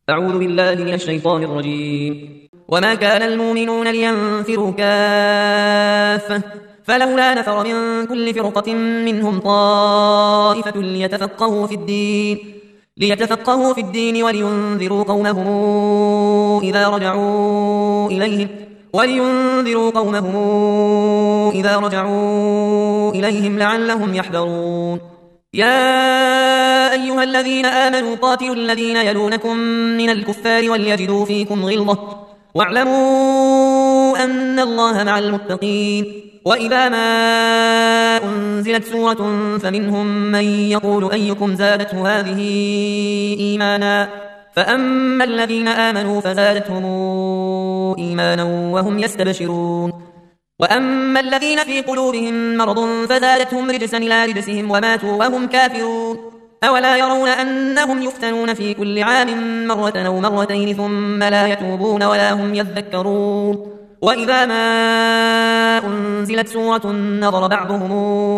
أعوذ بالله من الشيطان الرجيم. وما كان المؤمنون لينفروا كافة فلولا نفر من كل فرقة منهم طائفة ليتفقهوا في الدين ولينذروا قومهم إذا رجعوا إليهم لعلهم يحذرون. يا أيها الذين آمنوا قاتلوا الذين يلونكم من الكفار وليجدوا فيكم غلظة واعلموا أن الله مع المتقين. وإذا ما أنزلت سورة فمنهم من يقول أيكم زادته هذه إيمانا فأما الذين آمنوا فزادتهم إيمانا وهم يستبشرون وأما الذين في قلوبهم مرض فزادتهم رجسا إلى رجسهم وماتوا وهم كافرون. أولا يرون أنهم يفتنون في كل عام مرة أو مرتين ثم لا يتوبون ولا هم يذكرون. وإذا ما أنزلت سورة نظر بعضهم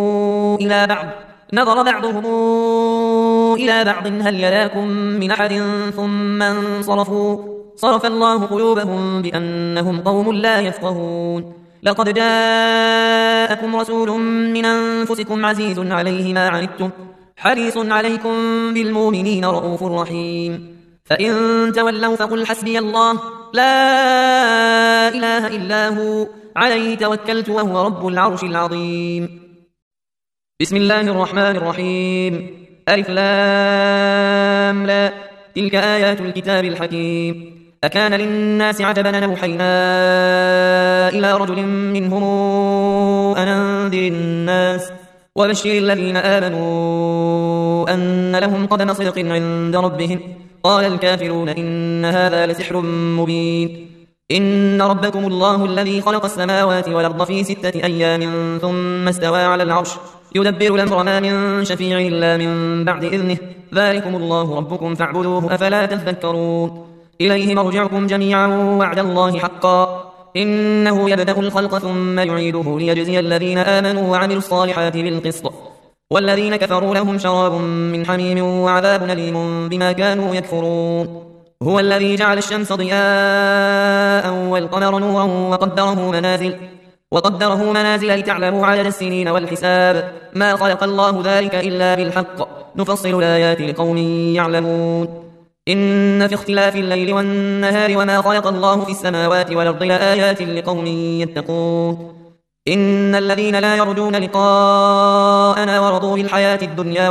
إلى بعض هل يراكم من أحد ثم انصرفوا صرف الله قلوبهم بأنهم قوم لا يفقهون. لقد جاءكم رسول من أنفسكم عزيز عليه ما عنتم حريص عليكم بالمؤمنين رؤوف رحيم. فإن تولوا فقل حسبي الله لا إله إلا هو عليه توكلت وهو رب العرش العظيم. بسم الله الرحمن الرحيم. ألف لام لا تلك آيات الكتاب الحكيم. أكان للناس عجبا أن أوحينا إلى رجل منهم أن أنذر الناس وبشر الذين آمنوا أن لهم قدم صدق عند ربهم. قال الكافرون إن هذا لسحر مبين. إن ربكم الله الذي خلق السماوات والأرض في 6 أيام ثم استوى على العرش يدبر الأمر ما من شفيع إلا من بعد إذنه ذلكم الله ربكم فاعبدوه أفلا تذكرون. إليه مرجعكم جميعا وعد الله حقا إنه يبدأ الخلق ثم يعيده ليجزي الذين آمنوا وعملوا الصالحات بالقسط والذين كفروا لهم شراب من حميم وعذاب أليم بما كانوا يكفرون. هو الذي جعل الشمس ضياء والقمر نورا وقدره منازل لتعلموا عدد السنين والحساب ما خلق الله ذلك إلا بالحق نفصل الآيات لقوم يعلمون. إن في اختلاف الليل والنهار وما خلق الله في السماوات والأرض لآيات لقوم يتقون. إن الذين لا يرجون لقاءنا ورضوا بالحياة الدنيا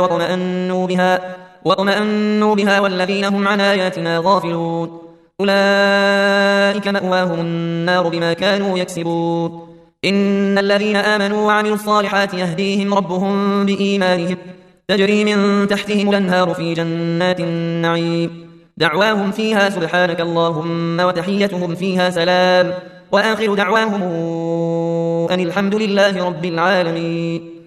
واطمأنوا بها والذين هم عن آياتنا غافلون أولئك مأواهم النار بما كانوا يكسبون. إن الذين آمنوا وعملوا الصالحات يهديهم ربهم بإيمانهم تجري من تحتهم الأنهار في جنات النعيم دعواهم فيها سبحانك اللهم وتحيتهم فيها سلام وآخر دعواهم أن الحمد لله رب العالمين.